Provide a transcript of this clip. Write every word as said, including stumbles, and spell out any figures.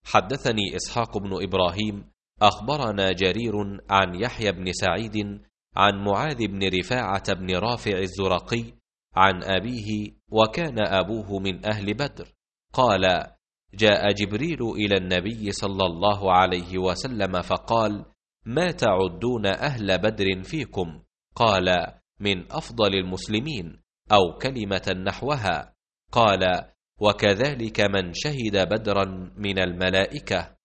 حدثني إسحاق بن إبراهيم أخبرنا جرير عن يحيى بن سعيد عن معاذ بن رفاعة بن رافع الزرقي عن أبيه وكان أبوه من أهل بدر قال: جاء جبريل إلى النبي صلى الله عليه وسلم فقال: ما تعدون أهل بدر فيكم؟ قال: من أفضل المسلمين، أو كلمة نحوها. قال: وكذلك من شهد بدرا من الملائكة.